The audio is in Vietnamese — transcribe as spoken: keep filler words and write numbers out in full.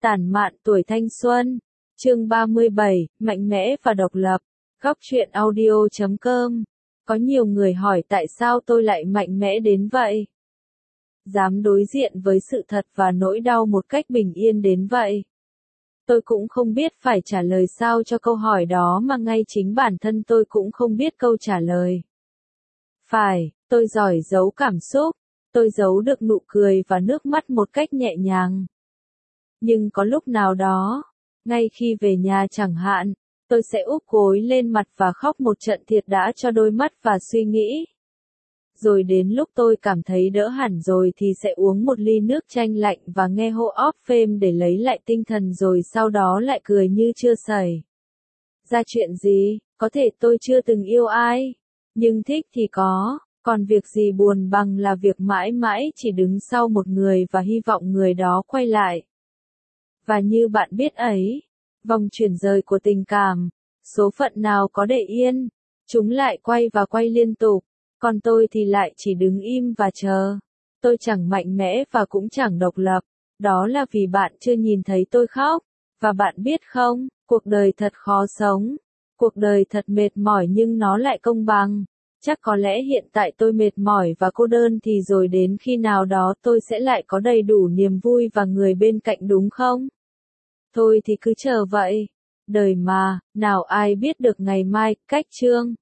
Tản mạn tuổi thanh xuân. Chương ba mươi bảy, mạnh mẽ và độc lập. Góc truyện audio chấm com. Có nhiều người hỏi tại sao tôi lại mạnh mẽ đến vậy? Dám đối diện với sự thật và nỗi đau một cách bình yên đến vậy? Tôi cũng không biết phải trả lời sao cho câu hỏi đó mà ngay chính bản thân tôi cũng không biết câu trả lời. Phải, tôi giỏi giấu cảm xúc, tôi giấu được nụ cười và nước mắt một cách nhẹ nhàng. Nhưng có lúc nào đó, ngay khi về nhà chẳng hạn, tôi sẽ úp gối lên mặt và khóc một trận thiệt đã cho đôi mắt và suy nghĩ. Rồi đến lúc tôi cảm thấy đỡ hẳn rồi thì sẽ uống một ly nước chanh lạnh và nghe hô óp phêm để lấy lại tinh thần rồi sau đó lại cười như chưa xảy ra chuyện gì. Có thể tôi chưa từng yêu ai, nhưng thích thì có, còn việc gì buồn bằng là việc mãi mãi chỉ đứng sau một người và hy vọng người đó quay lại. Và như bạn biết ấy, vòng chuyển rời của tình cảm, số phận nào có để yên, chúng lại quay và quay liên tục, còn tôi thì lại chỉ đứng im và chờ. Tôi chẳng mạnh mẽ và cũng chẳng độc lập, đó là vì bạn chưa nhìn thấy tôi khóc, và bạn biết không, cuộc đời thật khó sống, cuộc đời thật mệt mỏi nhưng nó lại công bằng. Chắc có lẽ hiện tại tôi mệt mỏi và cô đơn thì rồi đến khi nào đó tôi sẽ lại có đầy đủ niềm vui và người bên cạnh đúng không? Thôi thì cứ chờ vậy. Đời mà, nào ai biết được ngày mai, cách chương.